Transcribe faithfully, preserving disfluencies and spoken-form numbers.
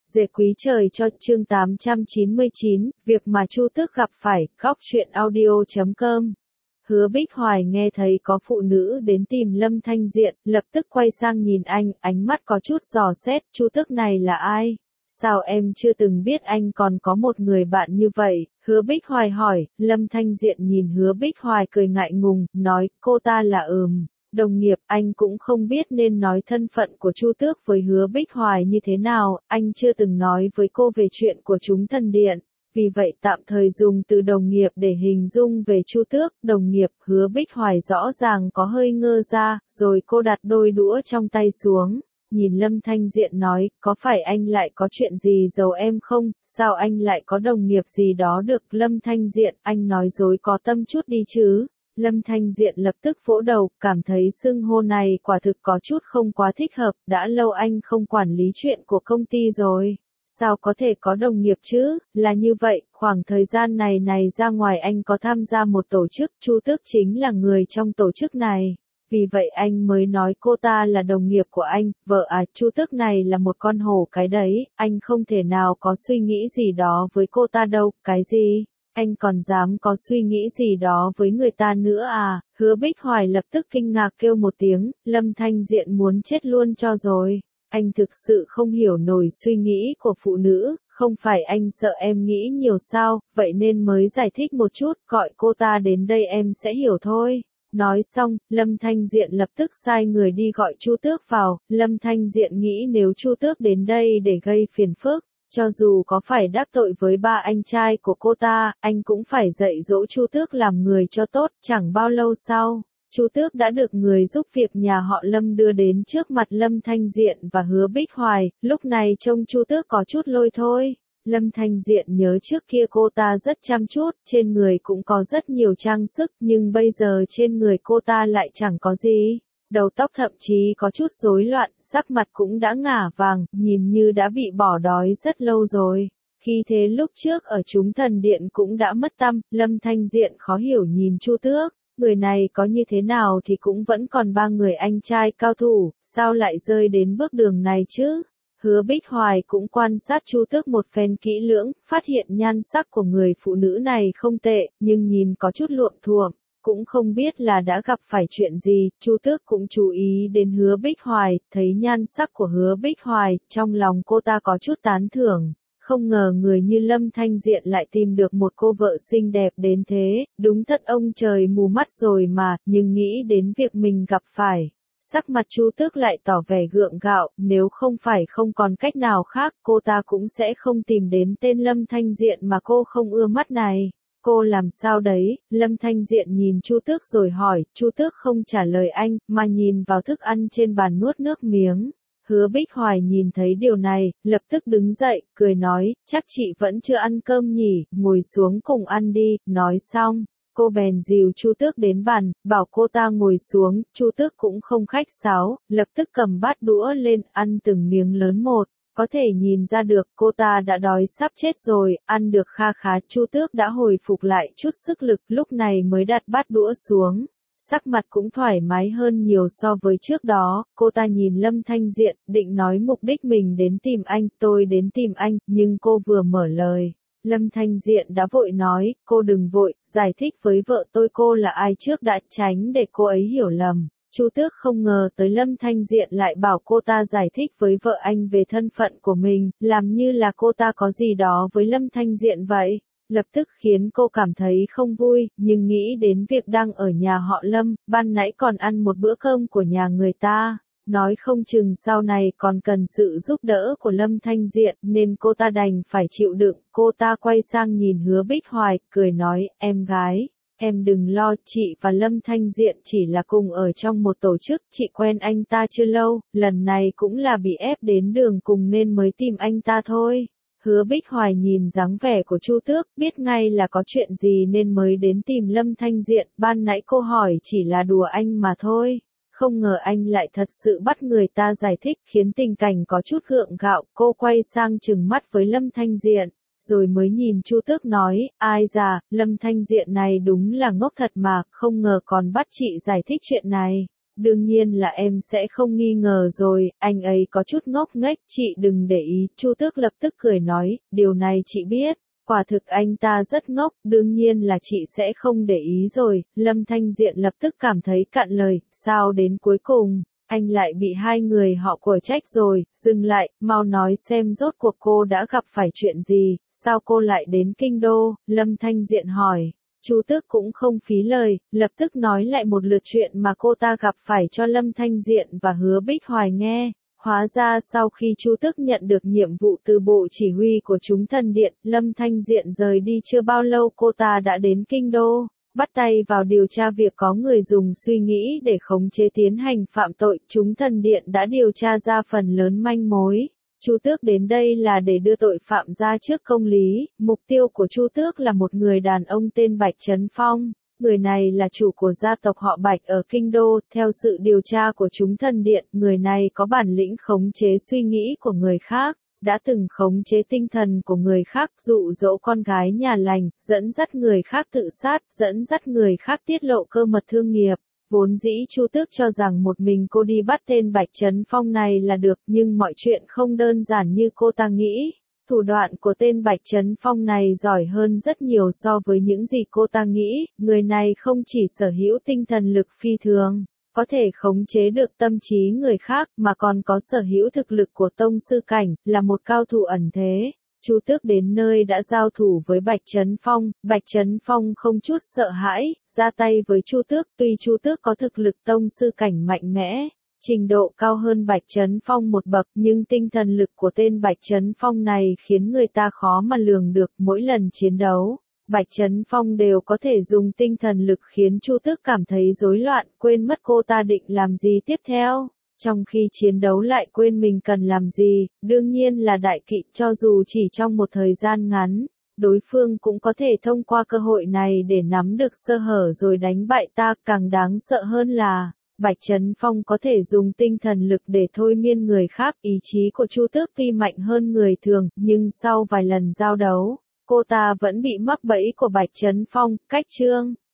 Dệt quý trời cho chương tám trăm chín mươi chín, việc mà Chu Tước gặp phải, góc truyện audio chấm com. Hứa Bích Hoài nghe thấy có phụ nữ đến tìm Lâm Thanh Diện, lập tức quay sang nhìn anh, ánh mắt có chút dò xét, Chu Tước này là ai? Sao em chưa từng biết anh còn có một người bạn như vậy? Hứa Bích Hoài hỏi, Lâm Thanh Diện nhìn Hứa Bích Hoài cười ngại ngùng, nói, cô ta là ừm. Đồng nghiệp, anh cũng không biết nên nói thân phận của Chu Tước với Hứa Bích Hoài như thế nào, anh chưa từng nói với cô về chuyện của chúng thần điện, vì vậy tạm thời dùng từ đồng nghiệp để hình dung về Chu Tước. Đồng nghiệp, Hứa Bích Hoài rõ ràng có hơi ngơ ra, rồi cô đặt đôi đũa trong tay xuống, nhìn Lâm Thanh Diện nói, có phải anh lại có chuyện gì giấu em không, sao anh lại có đồng nghiệp gì đó được? Lâm Thanh Diện, anh nói dối có tâm chút đi chứ. Lâm Thanh Diện lập tức vỗ đầu, cảm thấy xưng hô này quả thực có chút không quá thích hợp, đã lâu anh không quản lý chuyện của công ty rồi. Sao có thể có đồng nghiệp chứ? Là như vậy, khoảng thời gian này này ra ngoài anh có tham gia một tổ chức, Chu Tước chính là người trong tổ chức này. Vì vậy anh mới nói cô ta là đồng nghiệp của anh, vợ à, Chu Tước này là một con hổ cái đấy, anh không thể nào có suy nghĩ gì đó với cô ta đâu, cái gì? Anh còn dám có suy nghĩ gì đó với người ta nữa à? Hứa Bích Hoài lập tức kinh ngạc kêu một tiếng, Lâm Thanh Diện muốn chết luôn cho rồi. Anh thực sự không hiểu nổi suy nghĩ của phụ nữ, không phải anh sợ em nghĩ nhiều sao, vậy nên mới giải thích một chút, gọi cô ta đến đây em sẽ hiểu thôi. Nói xong, Lâm Thanh Diện lập tức sai người đi gọi Chu Tước vào, Lâm Thanh Diện nghĩ nếu Chu Tước đến đây để gây phiền phức, cho dù có phải đắc tội với ba anh trai của cô ta, anh cũng phải dạy dỗ Chu Tước làm người cho tốt. Chẳng bao lâu sau, Chu Tước đã được người giúp việc nhà họ Lâm đưa đến trước mặt Lâm Thanh Diện và Hứa Bích Hoài, lúc này trông Chu Tước có chút lôi thôi. Lâm Thanh Diện nhớ trước kia cô ta rất chăm chút, trên người cũng có rất nhiều trang sức, nhưng bây giờ trên người cô ta lại chẳng có gì. Đầu tóc thậm chí có chút rối loạn, sắc mặt cũng đã ngả vàng, nhìn như đã bị bỏ đói rất lâu rồi. Khi thế lúc trước ở chúng thần điện cũng đã mất tâm, Lâm Thanh Diện khó hiểu nhìn Chu Tước, người này có như thế nào thì cũng vẫn còn ba người anh trai cao thủ, sao lại rơi đến bước đường này chứ? Hứa Bích Hoài cũng quan sát Chu Tước một phen kỹ lưỡng, phát hiện nhan sắc của người phụ nữ này không tệ, nhưng nhìn có chút luộm thuộm. Cũng không biết là đã gặp phải chuyện gì, Chu Tước cũng chú ý đến Hứa Bích Hoài, thấy nhan sắc của Hứa Bích Hoài, trong lòng cô ta có chút tán thưởng, không ngờ người như Lâm Thanh Diện lại tìm được một cô vợ xinh đẹp đến thế, đúng thật ông trời mù mắt rồi mà, nhưng nghĩ đến việc mình gặp phải. Sắc mặt Chu Tước lại tỏ vẻ gượng gạo, nếu không phải không còn cách nào khác, cô ta cũng sẽ không tìm đến tên Lâm Thanh Diện mà cô không ưa mắt này. Cô làm sao đấy? Lâm Thanh Diện nhìn Chu Tước rồi hỏi, Chu Tước không trả lời anh, mà nhìn vào thức ăn trên bàn nuốt nước miếng. Hứa Bích Hoài nhìn thấy điều này, lập tức đứng dậy, cười nói, chắc chị vẫn chưa ăn cơm nhỉ, ngồi xuống cùng ăn đi. Nói xong, cô bèn dìu Chu Tước đến bàn, bảo cô ta ngồi xuống, Chu Tước cũng không khách sáo, lập tức cầm bát đũa lên, ăn từng miếng lớn một. Có thể nhìn ra được cô ta đã đói sắp chết rồi, ăn được kha khá. Chu Tước đã hồi phục lại chút sức lực, lúc này mới đặt bát đũa xuống. Sắc mặt cũng thoải mái hơn nhiều so với trước đó, cô ta nhìn Lâm Thanh Diện, định nói mục đích mình đến tìm anh, tôi đến tìm anh, nhưng cô vừa mở lời. Lâm Thanh Diện đã vội nói, cô đừng vội, giải thích với vợ tôi cô là ai trước đã, tránh để cô ấy hiểu lầm. Chu Tước không ngờ tới Lâm Thanh Diện lại bảo cô ta giải thích với vợ anh về thân phận của mình, làm như là cô ta có gì đó với Lâm Thanh Diện vậy. Lập tức khiến cô cảm thấy không vui, nhưng nghĩ đến việc đang ở nhà họ Lâm, ban nãy còn ăn một bữa cơm của nhà người ta, nói không chừng sau này còn cần sự giúp đỡ của Lâm Thanh Diện, nên cô ta đành phải chịu đựng. Cô ta quay sang nhìn Hứa Bích Hoài, cười nói, em gái. Em đừng lo, chị và Lâm Thanh Diện chỉ là cùng ở trong một tổ chức, chị quen anh ta chưa lâu, lần này cũng là bị ép đến đường cùng nên mới tìm anh ta thôi. Hứa Bích Hoài nhìn dáng vẻ của Chu Tước, biết ngay là có chuyện gì nên mới đến tìm Lâm Thanh Diện, ban nãy cô hỏi chỉ là đùa anh mà thôi. Không ngờ anh lại thật sự bắt người ta giải thích, khiến tình cảnh có chút gượng gạo, cô quay sang trừng mắt với Lâm Thanh Diện. Rồi mới nhìn Chu Tước nói, ai già, Lâm Thanh Diện này đúng là ngốc thật mà, không ngờ còn bắt chị giải thích chuyện này. Đương nhiên là em sẽ không nghi ngờ rồi, anh ấy có chút ngốc nghếch, chị đừng để ý, Chu Tước lập tức cười nói, điều này chị biết, quả thực anh ta rất ngốc, đương nhiên là chị sẽ không để ý rồi, Lâm Thanh Diện lập tức cảm thấy cạn lời, sao đến cuối cùng, anh lại bị hai người họ quở trách rồi, dừng lại, mau nói xem rốt cuộc cô đã gặp phải chuyện gì, sao cô lại đến Kinh Đô, Lâm Thanh Diện hỏi. Chu Tước cũng không phí lời, lập tức nói lại một lượt chuyện mà cô ta gặp phải cho Lâm Thanh Diện và Hứa Bích Hoài nghe. Hóa ra sau khi Chu Tước nhận được nhiệm vụ từ bộ chỉ huy của chúng thần điện, Lâm Thanh Diện rời đi chưa bao lâu cô ta đã đến Kinh Đô, bắt tay vào điều tra việc có người dùng suy nghĩ để khống chế tiến hành phạm tội. Chúng thần điện đã điều tra ra phần lớn manh mối. Chu Tước đến đây là để đưa tội phạm ra trước công lý, mục tiêu của Chu Tước là một người đàn ông tên Bạch Trấn Phong, người này là chủ của gia tộc họ Bạch ở Kinh Đô, theo sự điều tra của chúng thần điện, người này có bản lĩnh khống chế suy nghĩ của người khác, đã từng khống chế tinh thần của người khác, dụ dỗ con gái nhà lành, dẫn dắt người khác tự sát, dẫn dắt người khác tiết lộ cơ mật thương nghiệp. Vốn dĩ Chu Tước cho rằng một mình cô đi bắt tên Bạch Trấn Phong này là được, nhưng mọi chuyện không đơn giản như cô ta nghĩ. Thủ đoạn của tên Bạch Trấn Phong này giỏi hơn rất nhiều so với những gì cô ta nghĩ, người này không chỉ sở hữu tinh thần lực phi thường, có thể khống chế được tâm trí người khác, mà còn có sở hữu thực lực của tông sư cảnh, là một cao thủ ẩn thế. Chu Tước đến nơi đã giao thủ với Bạch Trấn Phong, Bạch Trấn Phong không chút sợ hãi, ra tay với Chu Tước, tuy Chu Tước có thực lực tông sư cảnh mạnh mẽ, trình độ cao hơn Bạch Trấn Phong một bậc, nhưng tinh thần lực của tên Bạch Trấn Phong này khiến người ta khó mà lường được, mỗi lần chiến đấu, Bạch Trấn Phong đều có thể dùng tinh thần lực khiến Chu Tước cảm thấy rối loạn, quên mất cô ta định làm gì tiếp theo. Trong khi chiến đấu lại quên mình cần làm gì, đương nhiên là đại kỵ, cho dù chỉ trong một thời gian ngắn, đối phương cũng có thể thông qua cơ hội này để nắm được sơ hở rồi đánh bại ta. Càng đáng sợ hơn là, Bạch Trấn Phong có thể dùng tinh thần lực để thôi miên người khác. Ý chí của Chu Tước tuy mạnh hơn người thường, nhưng sau vài lần giao đấu, cô ta vẫn bị mắc bẫy của Bạch Trấn Phong. Cách chương